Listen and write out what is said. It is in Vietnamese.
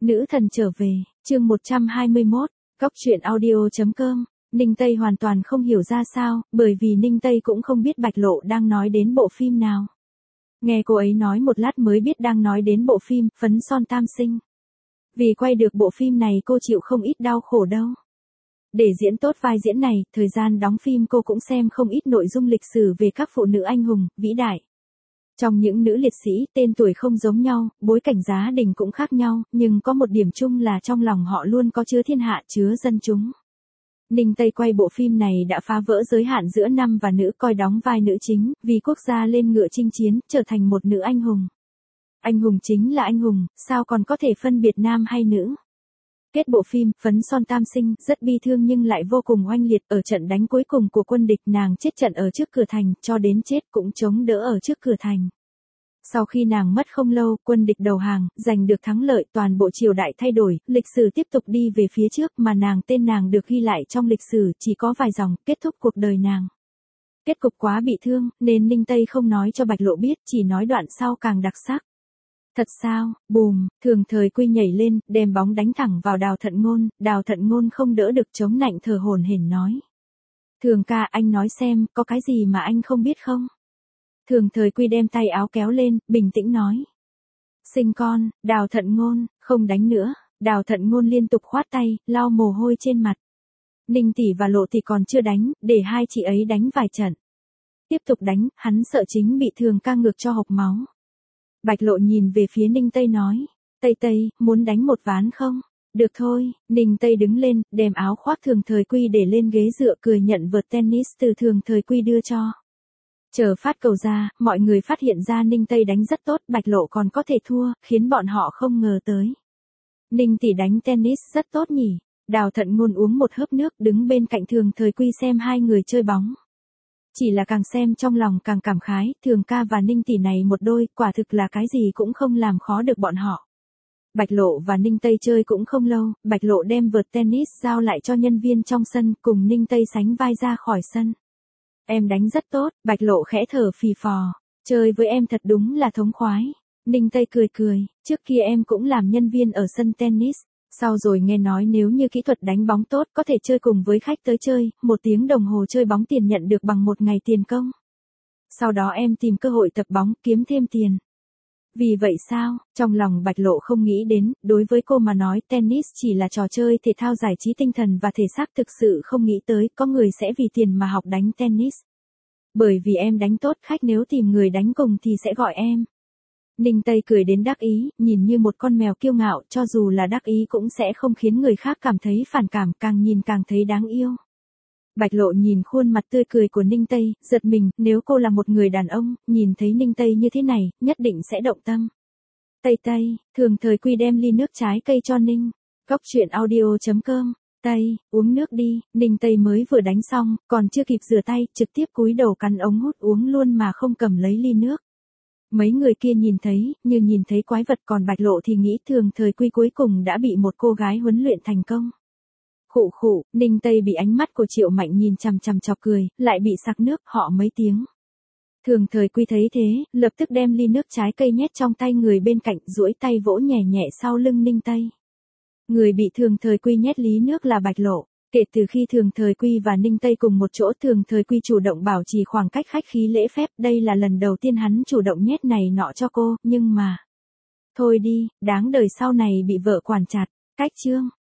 Nữ thần trở về, chương 121, Cóc truyện audio.com. Ninh Tây hoàn toàn không hiểu ra sao, bởi vì Ninh Tây cũng không biết Bạch Lộ đang nói đến bộ phim nào. Nghe cô ấy nói một lát mới biết đang nói đến bộ phim Phấn Son Tam Sinh. Vì quay được bộ phim này cô chịu không ít đau khổ đâu. Để diễn tốt vai diễn này, thời gian đóng phim cô cũng xem không ít nội dung lịch sử về các phụ nữ anh hùng, vĩ đại. Trong những nữ liệt sĩ, tên tuổi không giống nhau, bối cảnh gia đình cũng khác nhau, nhưng có một điểm chung là trong lòng họ luôn có chứa thiên hạ chứa dân chúng. Ninh Tây quay bộ phim này đã phá vỡ giới hạn giữa nam và nữ coi đóng vai nữ chính, vì quốc gia lên ngựa chinh chiến, trở thành một nữ anh hùng. Anh hùng chính là anh hùng, sao còn có thể phân biệt nam hay nữ. Kết bộ phim, Phấn Son Tam Sinh, rất bi thương nhưng lại vô cùng oanh liệt. Ở trận đánh cuối cùng của quân địch, nàng chết trận ở trước cửa thành, cho đến chết cũng chống đỡ ở trước cửa thành. Sau khi nàng mất không lâu, quân địch đầu hàng, giành được thắng lợi, toàn bộ triều đại thay đổi, lịch sử tiếp tục đi về phía trước, mà tên nàng được ghi lại trong lịch sử chỉ có vài dòng, kết thúc cuộc đời nàng. Kết cục quá bị thương, nên Ninh Tây không nói cho Bạch Lộ biết, chỉ nói đoạn sau càng đặc sắc. Thật sao, bùm, Thường Thời Quy nhảy lên, đem bóng đánh thẳng vào Đào Thận Ngôn không đỡ được chống nạnh thở hổn hển nói. Thường ca, anh nói xem, có cái gì mà anh không biết không? Thường Thời Quy đem tay áo kéo lên, bình tĩnh nói. Sinh con, Đào Thận Ngôn, không đánh nữa. Đào Thận Ngôn liên tục khoát tay, lau mồ hôi trên mặt. Ninh tỷ và Lộ tỷ còn chưa đánh, để hai chị ấy đánh vài trận. Tiếp tục đánh, hắn sợ chính bị Thường ca ngược cho hộc máu. Bạch Lộ nhìn về phía Ninh Tây nói, Tây, muốn đánh một ván không? Được thôi. Ninh Tây đứng lên, đem áo khoác Thường Thời Quy để lên ghế dựa, cười nhận vợt tennis từ Thường Thời Quy đưa cho. Chờ phát cầu ra, mọi người phát hiện ra Ninh Tây đánh rất tốt, Bạch Lộ còn có thể thua, khiến bọn họ không ngờ tới. Ninh tỷ đánh tennis rất tốt nhỉ? Đào Thận Ngôn uống một hớp nước, đứng bên cạnh Thường Thời Quy xem hai người chơi bóng. Chỉ là càng xem trong lòng càng cảm khái, Thường ca và Ninh tỷ này một đôi, quả thực là cái gì cũng không làm khó được bọn họ. Bạch Lộ và Ninh Tây chơi cũng không lâu, Bạch Lộ đem vợt tennis giao lại cho nhân viên trong sân, cùng Ninh Tây sánh vai ra khỏi sân. Em đánh rất tốt, Bạch Lộ khẽ thở phì phò, chơi với em thật đúng là thống khoái. Ninh Tây cười, trước kia em cũng làm nhân viên ở sân tennis. Sau rồi nghe nói nếu như kỹ thuật đánh bóng tốt có thể chơi cùng với khách tới chơi, 1 tiếng đồng hồ chơi bóng tiền nhận được bằng 1 ngày tiền công. Sau đó em tìm cơ hội tập bóng kiếm thêm tiền. Vì vậy sao, trong lòng Bạch Lộ không nghĩ đến, đối với cô mà nói tennis chỉ là trò chơi thể thao giải trí tinh thần và thể xác, thực sự không nghĩ tới có người sẽ vì tiền mà học đánh tennis. Bởi vì em đánh tốt, khách nếu tìm người đánh cùng thì sẽ gọi em. Ninh Tây cười đến đắc ý, nhìn như một con mèo kiêu ngạo, cho dù là đắc ý cũng sẽ không khiến người khác cảm thấy phản cảm, càng nhìn càng thấy đáng yêu. Bạch Lộ nhìn khuôn mặt tươi cười của Ninh Tây, giật mình, nếu cô là một người đàn ông, nhìn thấy Ninh Tây như thế này, nhất định sẽ động tâm. Tây, Thường Thời Quy đem ly nước trái cây cho Ninh. Cóc truyện audio.com. Tây, uống nước đi. Ninh Tây mới vừa đánh xong, còn chưa kịp rửa tay, trực tiếp cúi đầu cắn ống hút uống luôn mà không cầm lấy ly nước. Mấy người kia nhìn thấy, như nhìn thấy quái vật, còn Bạch Lộ thì nghĩ Thường Thời Quy cuối cùng đã bị một cô gái huấn luyện thành công. Khụ, Ninh Tây bị ánh mắt của Triệu Mạnh nhìn chằm chằm chọc cười, lại bị sặc nước, họ mấy tiếng. Thường Thời Quy thấy thế, lập tức đem ly nước trái cây nhét trong tay người bên cạnh, duỗi tay vỗ nhẹ nhẹ sau lưng Ninh Tây. Người bị Thường Thời Quy nhét ly nước là Bạch Lộ. Kể từ khi Thường Thời Quy và Ninh Tây cùng một chỗ, Thường Thời Quy chủ động bảo trì khoảng cách khách khí lễ phép, đây là lần đầu tiên hắn chủ động nhét này nọ cho cô, nhưng mà... Thôi đi, đáng đời sau này bị vợ quản chặt. Cách chương.